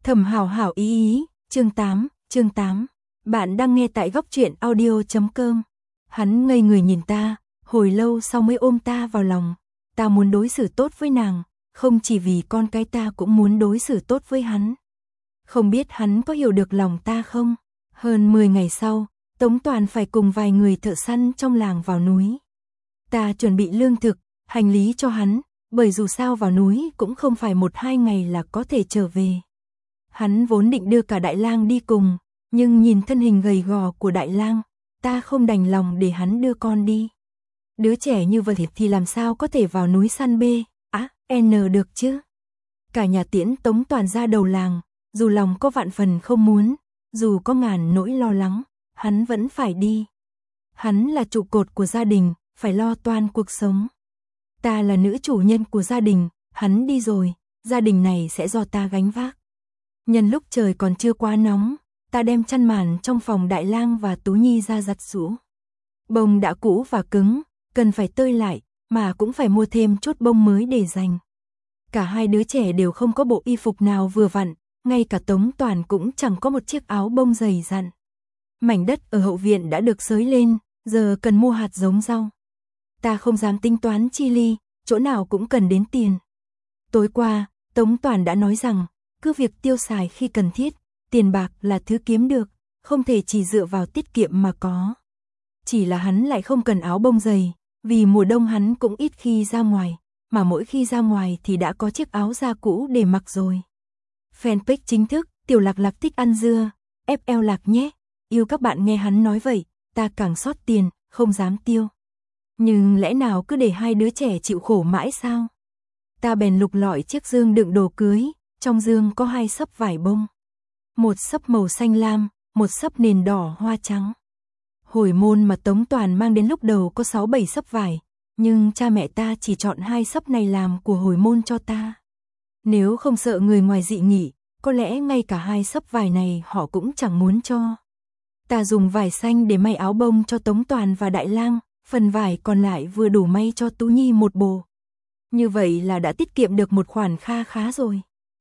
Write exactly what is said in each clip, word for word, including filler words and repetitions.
Thẩm Hảo Hảo ý ý, chương tám, chương tám. Bạn đang nghe tại góc truyện audio chấm com. Hắn ngây người nhìn ta, hồi lâu sau mới ôm ta vào lòng. Ta muốn đối xử tốt với nàng, không chỉ vì con cái ta cũng muốn đối xử tốt với hắn. Không biết hắn có hiểu được lòng ta không? Hơn mười ngày sau, Tống Toàn phải cùng vài người thợ săn trong làng vào núi. Ta chuẩn bị lương thực, hành lý cho hắn, bởi dù sao vào núi cũng không phải một hai ngày là có thể trở về. Hắn vốn định đưa cả Đại Lang đi cùng, nhưng nhìn thân hình gầy gò của Đại Lang, ta không đành lòng để hắn đưa con đi. Đứa trẻ như vậy thì làm sao có thể vào núi săn B, á, N được chứ? Cả nhà tiễn Tống Toàn ra đầu làng, dù lòng có vạn phần không muốn, dù có ngàn nỗi lo lắng, hắn vẫn phải đi. Hắn là trụ cột của gia đình, phải lo toan cuộc sống. Ta là nữ chủ nhân của gia đình, hắn đi rồi, gia đình này sẽ do ta gánh vác. Nhân lúc trời còn chưa quá nóng, ta đem chăn màn trong phòng Đại Lang và Tú Nhi ra giặt giũ. Bông đã cũ và cứng, cần phải tơi lại, mà cũng phải mua thêm chút bông mới để dành. Cả hai đứa trẻ đều không có bộ y phục nào vừa vặn, ngay cả Tống Toàn cũng chẳng có một chiếc áo bông dày dặn. Mảnh đất ở hậu viện đã được xới lên, giờ cần mua hạt giống rau. Ta không dám tính toán chi ly, chỗ nào cũng cần đến tiền. Tối qua, Tống Toàn đã nói rằng, cứ việc tiêu xài khi cần thiết, tiền bạc là thứ kiếm được, không thể chỉ dựa vào tiết kiệm mà có. Chỉ là hắn lại không cần áo bông dày, vì mùa đông hắn cũng ít khi ra ngoài, mà mỗi khi ra ngoài thì đã có chiếc áo da cũ để mặc rồi. Fanpage chính thức, Tiểu Lạc Lạc thích ăn dưa, ép lờ Lạc nhé, yêu các bạn nghe hắn nói vậy, ta càng xót tiền, không dám tiêu. Nhưng lẽ nào cứ để hai đứa trẻ chịu khổ mãi sao? Ta bèn lục lọi chiếc dương đựng đồ cưới, trong dương có hai xấp vải bông. Một xấp màu xanh lam, một xấp nền đỏ hoa trắng. Hồi môn mà Tống Toàn mang đến lúc đầu có sáu bảy xấp vải, nhưng cha mẹ ta chỉ chọn hai xấp này làm của hồi môn cho ta. Nếu không sợ người ngoài dị nghị, có lẽ ngay cả hai xấp vải này họ cũng chẳng muốn cho. Ta dùng vải xanh để may áo bông cho Tống Toàn và Đại Lang, phần vải còn lại vừa đủ may cho Tú Nhi một bộ. Như vậy là đã tiết kiệm được một khoản kha khá rồi.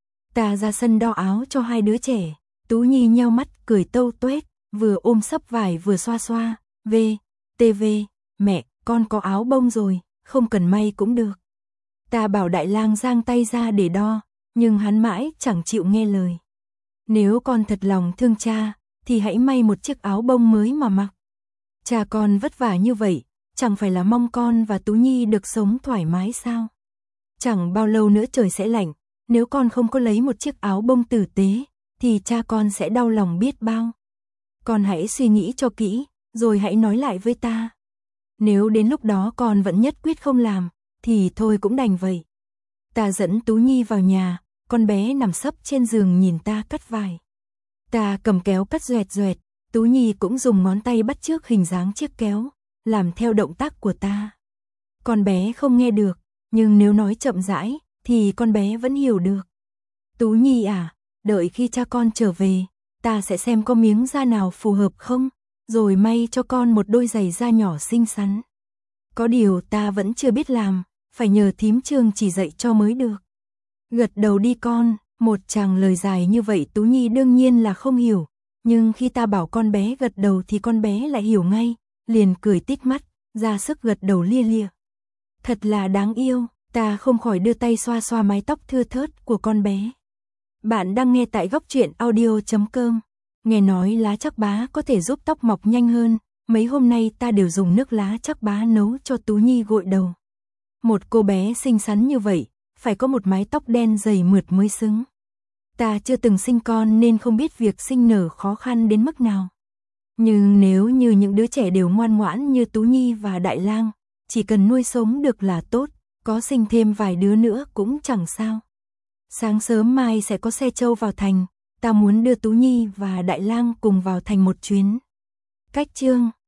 Ta ra sân đo áo cho hai đứa trẻ, Tú Nhi nheo mắt cười tâu tuét, vừa ôm xấp vải vừa xoa xoa, v, tv, mẹ, con có áo bông rồi, không cần may cũng được. Ta bảo Đại Lang giang tay ra để đo, nhưng hắn mãi chẳng chịu nghe lời. Nếu con thật lòng thương cha, thì hãy may một chiếc áo bông mới mà mặc. Cha con vất vả như vậy, chẳng phải là mong con và Tú Nhi được sống thoải mái sao? Chẳng bao lâu nữa trời sẽ lạnh, nếu con không có lấy một chiếc áo bông tử tế, thì cha con sẽ đau lòng biết bao. Con hãy suy nghĩ cho kỹ, rồi hãy nói lại với ta. Nếu đến lúc đó con vẫn nhất quyết không làm, thì thôi cũng đành vậy. Ta dẫn Tú Nhi vào nhà, con bé nằm sấp trên giường nhìn ta cắt vải. Ta cầm kéo cắt doẹt doẹt, Tú Nhi cũng dùng ngón tay bắt chước hình dáng chiếc kéo, làm theo động tác của ta. Con bé không nghe được, nhưng nếu nói chậm rãi, thì con bé vẫn hiểu được. Tú Nhi à, đợi khi cha con trở về, ta sẽ xem có miếng da nào phù hợp không, rồi may cho con một đôi giày da nhỏ xinh xắn. Có điều ta vẫn chưa biết làm, phải nhờ thím Trương chỉ dạy cho mới được. Gật đầu đi con, một tràng lời dài như vậy Tú Nhi đương nhiên là không hiểu, nhưng khi ta bảo con bé gật đầu thì con bé lại hiểu ngay, liền cười tít mắt, ra sức gật đầu lia lịa. Thật là đáng yêu, ta không khỏi đưa tay xoa xoa mái tóc thưa thớt của con bé. Bạn đang nghe tại góc truyện audio chấm com. Nghe nói lá trắc bá có thể giúp tóc mọc nhanh hơn, mấy hôm nay ta đều dùng nước lá trắc bá nấu cho Tú Nhi gội đầu. Một cô bé xinh xắn như vậy, phải có một mái tóc đen dày mượt mới xứng. Ta chưa từng sinh con nên không biết việc sinh nở khó khăn đến mức nào. Nhưng nếu như những đứa trẻ đều ngoan ngoãn như Tú Nhi và Đại Lang, chỉ cần nuôi sống được là tốt, có sinh thêm vài đứa nữa cũng chẳng sao. Sáng sớm mai sẽ có xe trâu vào thành, ta muốn đưa Tú Nhi và Đại Lang cùng vào thành một chuyến. Cách chương